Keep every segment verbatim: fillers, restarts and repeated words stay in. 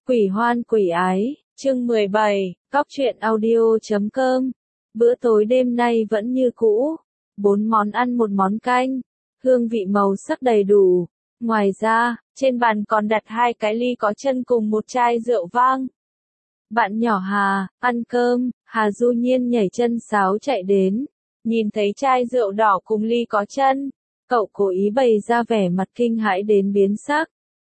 Quỷ hoan quỷ ái, chương mười bảy, cóc truyện audio chấm com. Bữa tối đêm nay vẫn như cũ, bốn món ăn một món canh, hương vị màu sắc đầy đủ. Ngoài ra, trên bàn còn đặt hai cái ly có chân cùng một chai rượu vang. Bạn nhỏ Hà, ăn cơm, Hà du nhiên nhảy chân sáo chạy đến, nhìn thấy chai rượu đỏ cùng ly có chân, cậu cố ý bày ra vẻ mặt kinh hãi đến biến sắc.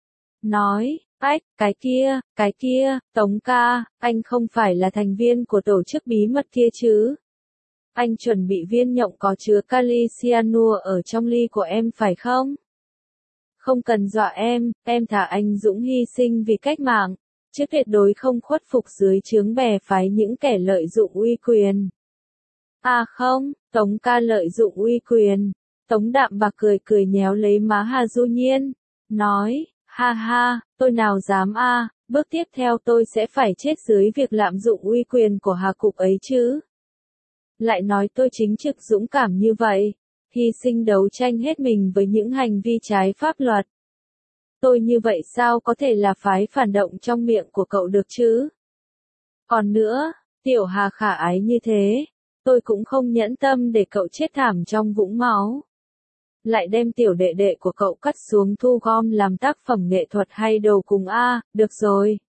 Nói, ách, cái kia, cái kia, Tống ca, anh không phải là thành viên của tổ chức bí mật kia chứ? Anh chuẩn bị viên nhộng có chứa kali cyanua ở trong ly của em phải không? Không cần dọa em, em thà anh dũng hy sinh vì cách mạng, chứ tuyệt đối không khuất phục dưới trướng bè phái những kẻ lợi dụng uy quyền. À không, Tống ca lợi dụng uy quyền. Tống Đạm Bạc cười cười nhéo lấy má Hà Du Nhiên, nói, ha ha, tôi nào dám a, à, bước tiếp theo tôi sẽ phải chết dưới việc lạm dụng uy quyền của Hà cục ấy chứ. Lại nói tôi chính trực dũng cảm như vậy, hy sinh đấu tranh hết mình với những hành vi trái pháp luật. Tôi như vậy sao có thể là phái phản động trong miệng của cậu được chứ? Còn nữa, tiểu Hà khả ái như thế, tôi cũng không nhẫn tâm để cậu chết thảm trong vũng máu. Lại đem tiểu đệ đệ của cậu cắt xuống thu gom làm tác phẩm nghệ thuật hay đồ cùng a, à, được rồi.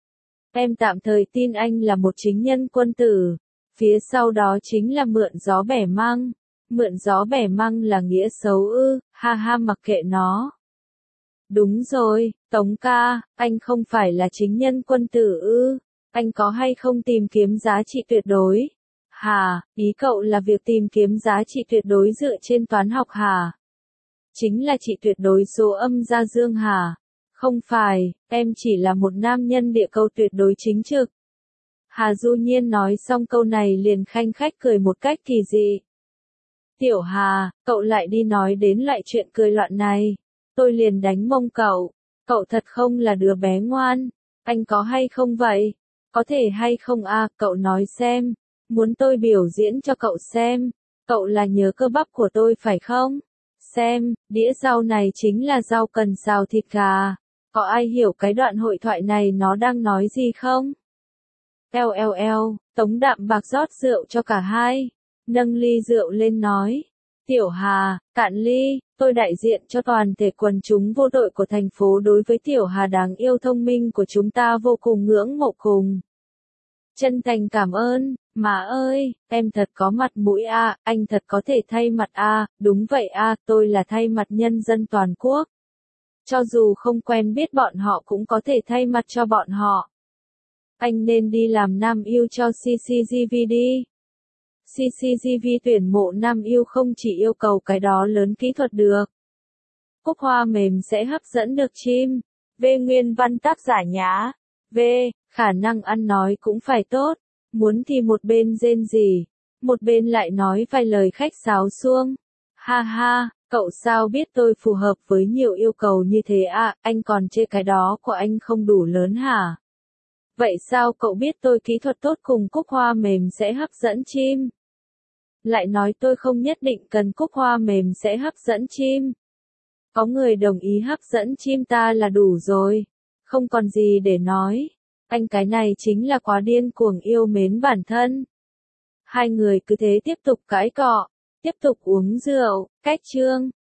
Em tạm thời tin anh là một chính nhân quân tử, phía sau đó chính là mượn gió bẻ măng. Mượn gió bẻ măng là nghĩa xấu ư, ha ha mặc kệ nó. Đúng rồi, Tống ca, anh không phải là chính nhân quân tử ư, anh có hay không tìm kiếm giá trị tuyệt đối? Hà, ý cậu là việc tìm kiếm giá trị tuyệt đối dựa trên toán học hả? Chính là trị tuyệt đối số âm gia dương hả? Không phải, em chỉ là một nam nhân địa cầu tuyệt đối chính trực. Hà Du Nhiên nói xong câu này liền khanh khách cười một cách kỳ dị. Tiểu Hà, cậu lại đi nói đến lại chuyện cười loạn này. Tôi liền đánh mông cậu. Cậu thật không là đứa bé ngoan. Anh có hay không vậy? Có thể hay không a, à, cậu nói xem. Muốn tôi biểu diễn cho cậu xem. Cậu là nhớ cơ bắp của tôi phải không? Xem, đĩa rau này chính là rau cần xào thịt gà. Có ai hiểu cái đoạn hội thoại này nó đang nói gì không? Eo eo eo, Tống Đạm Bạc rót rượu cho cả hai. Nâng ly rượu lên nói. Tiểu Hà, cạn ly, tôi đại diện cho toàn thể quần chúng vô tội của thành phố đối với Tiểu Hà đáng yêu thông minh của chúng ta vô cùng ngưỡng mộ cùng. Chân thành cảm ơn, má ơi, em thật có mặt mũi a, à, anh thật có thể thay mặt a, à, đúng vậy a, à, tôi là thay mặt nhân dân toàn quốc. Cho dù không quen biết bọn họ cũng có thể thay mặt cho bọn họ. Anh nên đi làm nam yêu cho xê xê giê vê đi. xê xê giê vê tuyển mộ nam yêu không chỉ yêu cầu cái đó lớn kỹ thuật được. Cúc hoa mềm sẽ hấp dẫn được chim. V. Nguyên văn tác giả nhá. V. Khả năng ăn nói cũng phải tốt. Muốn thì một bên rên rỉ, một bên lại nói vài lời khách sáo xuông. Ha ha, cậu sao biết tôi phù hợp với nhiều yêu cầu như thế à, anh còn chê cái đó của anh không đủ lớn hả? Vậy sao cậu biết tôi kỹ thuật tốt cùng cúc hoa mềm sẽ hấp dẫn chim? Lại nói tôi không nhất định cần cúc hoa mềm sẽ hấp dẫn chim. Có người đồng ý hấp dẫn chim ta là đủ rồi. Không còn gì để nói. Anh cái này chính là quá điên cuồng yêu mến bản thân. Hai người cứ thế tiếp tục cãi cọ, tiếp tục uống rượu, cách chương.